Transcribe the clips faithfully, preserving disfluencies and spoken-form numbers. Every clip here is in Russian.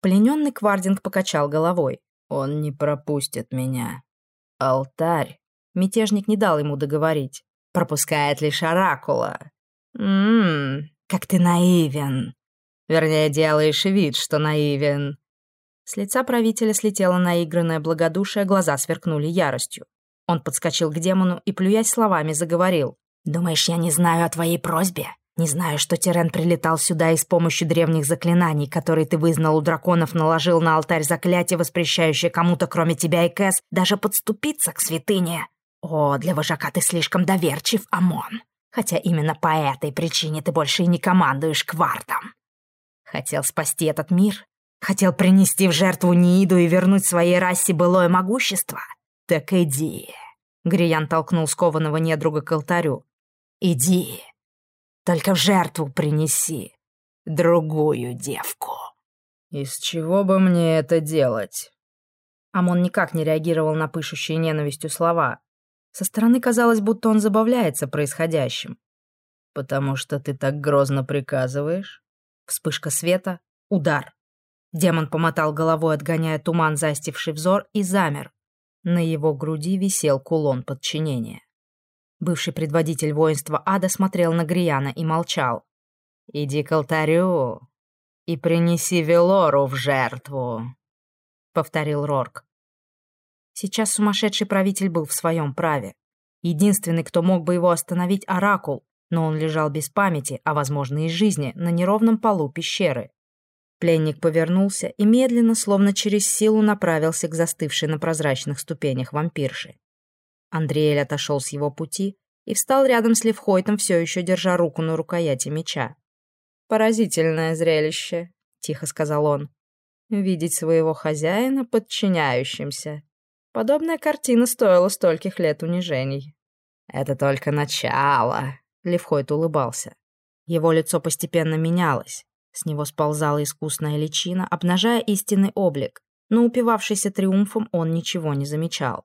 Плененный Квардинг покачал головой. «Он не пропустит меня. Алтарь». Мятежник не дал ему договорить. «Пропускает лишь Оракула». «Ммм, как ты наивен. Вернее, делаешь вид, что наивен». С лица правителя слетело наигранное благодушие, глаза сверкнули яростью. Он подскочил к демону и, плюясь словами, заговорил. «Думаешь, я не знаю о твоей просьбе? Не знаю, что Тирен прилетал сюда и с помощью древних заклинаний, которые ты вызнал у драконов, наложил на алтарь заклятие, воспрещающее кому-то, кроме тебя и Кэс, даже подступиться к святыне? О, для вожака ты слишком доверчив, Амон. Хотя именно по этой причине ты больше и не командуешь Квартом. Хотел спасти этот мир? Хотел принести в жертву Нииду и вернуть своей расе былое могущество? Так иди». Гриян толкнул скованного недруга к алтарю. «Иди. Только в жертву принеси другую девку». «Из чего бы мне это делать?» Амон никак не реагировал на пышущие ненавистью слова. Со стороны казалось, будто он забавляется происходящим. «Потому что ты так грозно приказываешь?» Вспышка света, удар. Демон помотал головой, отгоняя туман, застивший взор, и замер. На его груди висел кулон подчинения. Бывший предводитель воинства ада смотрел на Грияна и молчал. «Иди к алтарю и принеси Велору в жертву», — повторил Рорк. Сейчас сумасшедший правитель был в своем праве. Единственный, кто мог бы его остановить, — Оракул, но он лежал без памяти, а, возможно, и жизни, на неровном полу пещеры. Пленник повернулся и медленно, словно через силу, направился к застывшей на прозрачных ступенях вампирши. Андриэль отошел с его пути и встал рядом с Левхойтом, все еще держа руку на рукояти меча. «Поразительное зрелище», — тихо сказал он. «Видеть своего хозяина подчиняющимся. Подобная картина стоила стольких лет унижений». «Это только начало», — Левхойт улыбался. Его лицо постепенно менялось. С него сползала искусная личина, обнажая истинный облик, но, упивавшийся триумфом, он ничего не замечал.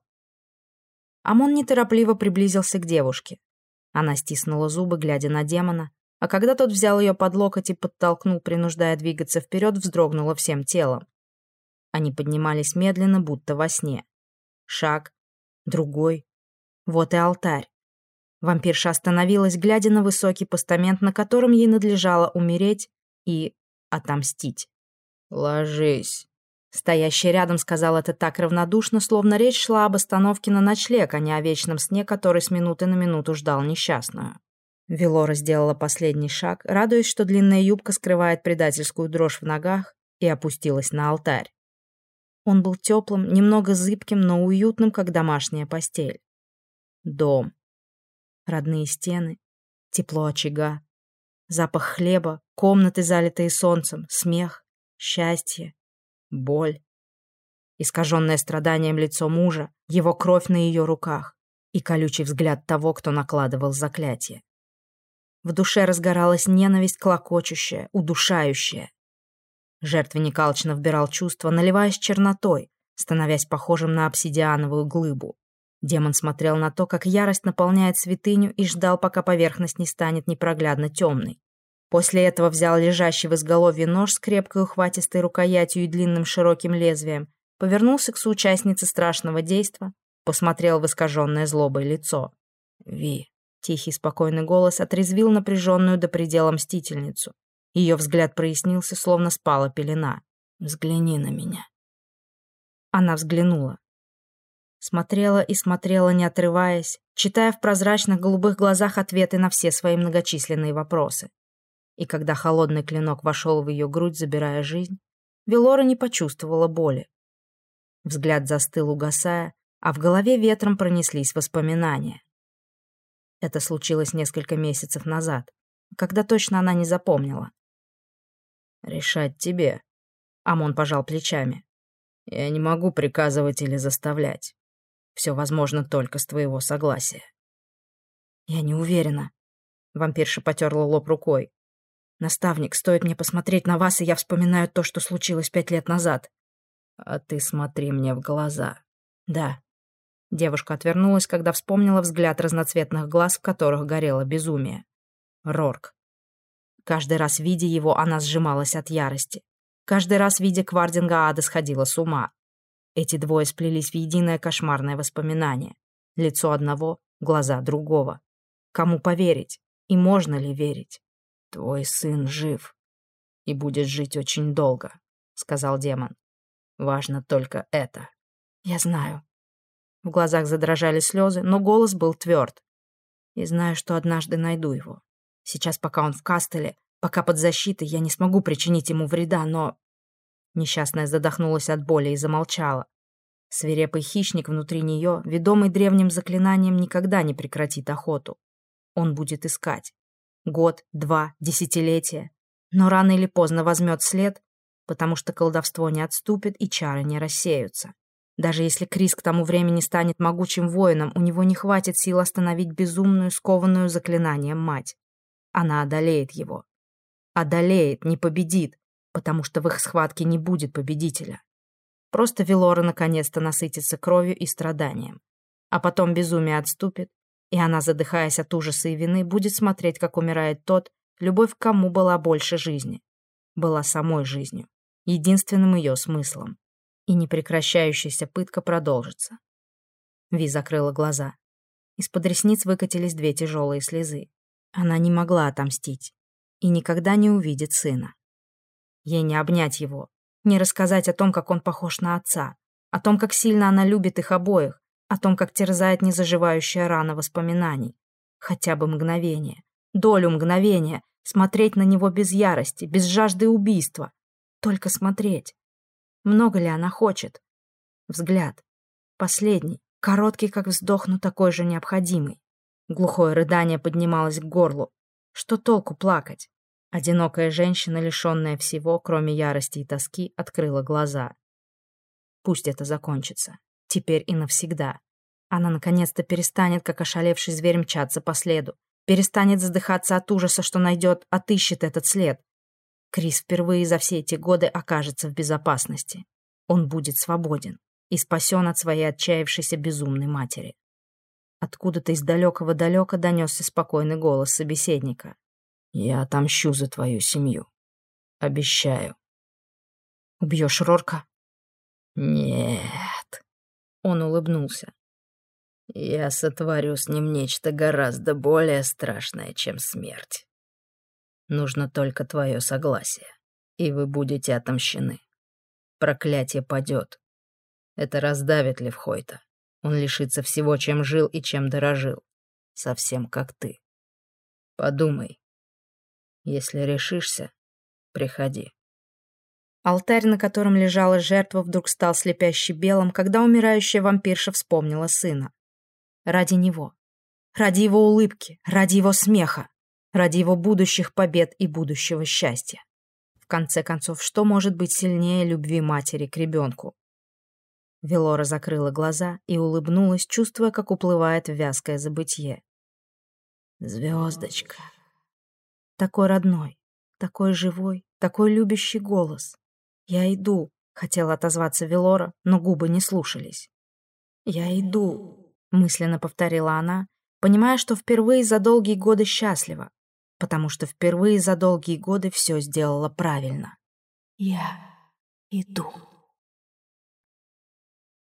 Амон неторопливо приблизился к девушке. Она стиснула зубы, глядя на демона, а когда тот взял ее под локоть и подтолкнул, принуждая двигаться вперед, вздрогнула всем телом. Они поднимались медленно, будто во сне. Шаг, другой. Вот и алтарь. Вампирша остановилась, глядя на высокий постамент, на котором ей надлежало умереть и отомстить. «Ложись», — стоящий рядом сказал это так равнодушно, словно речь шла об остановке на ночлег, а не о вечном сне, который с минуты на минуту ждал несчастную. Велора сделала последний шаг, радуясь, что длинная юбка скрывает предательскую дрожь в ногах, и опустилась на алтарь. Он был теплым, немного зыбким, но уютным, как домашняя постель. Дом. Родные стены, тепло очага, запах хлеба, комнаты, залитые солнцем, смех, счастье, боль. Искаженное страданием лицо мужа, его кровь на ее руках и колючий взгляд того, кто накладывал заклятие. В душе разгоралась ненависть, клокочущая, удушающая. Жертвенник алчно вбирал чувства, наливаясь чернотой, становясь похожим на обсидиановую глыбу. Демон смотрел на то, как ярость наполняет святыню, и ждал, пока поверхность не станет непроглядно темной. После этого взял лежащий в изголовье нож с крепкой ухватистой рукоятью и длинным широким лезвием, повернулся к соучастнице страшного действа, посмотрел в искаженное злобой лицо. «Ви», — тихий спокойный голос отрезвил напряженную до предела мстительницу. Ее взгляд прояснился, словно спала пелена. «Взгляни на меня». Она взглянула. Смотрела и смотрела, не отрываясь, читая в прозрачных голубых глазах ответы на все свои многочисленные вопросы. И когда холодный клинок вошел в ее грудь, забирая жизнь, Велора не почувствовала боли. Взгляд застыл, угасая, а в голове ветром пронеслись воспоминания. Это случилось несколько месяцев назад, когда точно она не запомнила. «Решать тебе», — Амон пожал плечами. «Я не могу приказывать или заставлять. Все возможно только с твоего согласия». «Я не уверена». Вампирша потерла лоб рукой. «Наставник, стоит мне посмотреть на вас, и я вспоминаю то, что случилось пять лет назад». «А ты смотри мне в глаза». «Да». Девушка отвернулась, когда вспомнила взгляд разноцветных глаз, в которых горело безумие. Рорк. Каждый раз, видя его, она сжималась от ярости. Каждый раз, видя Квардинга, Ада сходила с ума. Эти двое сплелись в единое кошмарное воспоминание. Лицо одного, глаза другого. Кому поверить? И можно ли верить? «Твой сын жив и будет жить очень долго», — сказал демон. «Важно только это». «Я знаю». В глазах задрожали слезы, но голос был тверд. «И знаю, что однажды найду его. Сейчас, пока он в Кастеле, пока под защитой, я не смогу причинить ему вреда, но...» Несчастная задохнулась от боли и замолчала. Свирепый хищник внутри нее, ведомый древним заклинанием, никогда не прекратит охоту. Он будет искать. Год, два, десятилетия. Но рано или поздно возьмет след, потому что колдовство не отступит и чары не рассеются. Даже если Крис к тому времени станет могучим воином, у него не хватит сил остановить безумную, скованную заклинанием мать. Она одолеет его. Одолеет, не победит, потому что в их схватке не будет победителя. Просто Велора наконец-то насытится кровью и страданием. А потом безумие отступит, и она, задыхаясь от ужаса и вины, будет смотреть, как умирает тот, любовь к кому была больше жизни. Была самой жизнью, единственным ее смыслом. И непрекращающаяся пытка продолжится. Ви закрыла глаза. Из-под ресниц выкатились две тяжелые слезы. Она не могла отомстить и никогда не увидит сына. Ей не обнять его, не рассказать о том, как он похож на отца, о том, как сильно она любит их обоих, о том, как терзает незаживающая рана воспоминаний. Хотя бы мгновение, долю мгновения, смотреть на него без ярости, без жажды убийства. Только смотреть. Много ли она хочет? Взгляд. Последний, короткий, как вздох, но такой же необходимый. Глухое рыдание поднималось к горлу. Что толку плакать? Одинокая женщина, лишенная всего, кроме ярости и тоски, открыла глаза. Пусть это закончится. Теперь и навсегда. Она наконец-то перестанет, как ошалевший зверь, мчаться по следу. Перестанет задыхаться от ужаса, что найдет, отыщет этот след. Крис впервые за все эти годы окажется в безопасности. Он будет свободен и спасен от своей отчаявшейся безумной матери. Откуда-то из далекого-далека донесся спокойный голос собеседника. «Я отомщу за твою семью. Обещаю». «Убьешь Рорка?» «Нет». Он улыбнулся. «Я сотворю с ним нечто гораздо более страшное, чем смерть. Нужно только твое согласие, и вы будете отомщены. Проклятие падет. Это раздавит Левхойта. Он лишится всего, чем жил и чем дорожил. Совсем как ты. Подумай. Если решишься, приходи». Алтарь, на котором лежала жертва, вдруг стал слепяще белым, когда умирающая вампирша вспомнила сына. Ради него. Ради его улыбки, ради его смеха, ради его будущих побед и будущего счастья. В конце концов, что может быть сильнее любви матери к ребенку? Велора закрыла глаза и улыбнулась, чувствуя, как уплывает в вязкое забытье. «Звездочка». Такой родной, такой живой, такой любящий голос. «Я иду», — хотела отозваться Велора, но губы не слушались. «Я иду», — мысленно повторила она, понимая, что впервые за долгие годы счастлива, потому что впервые за долгие годы все сделала правильно. «Я иду».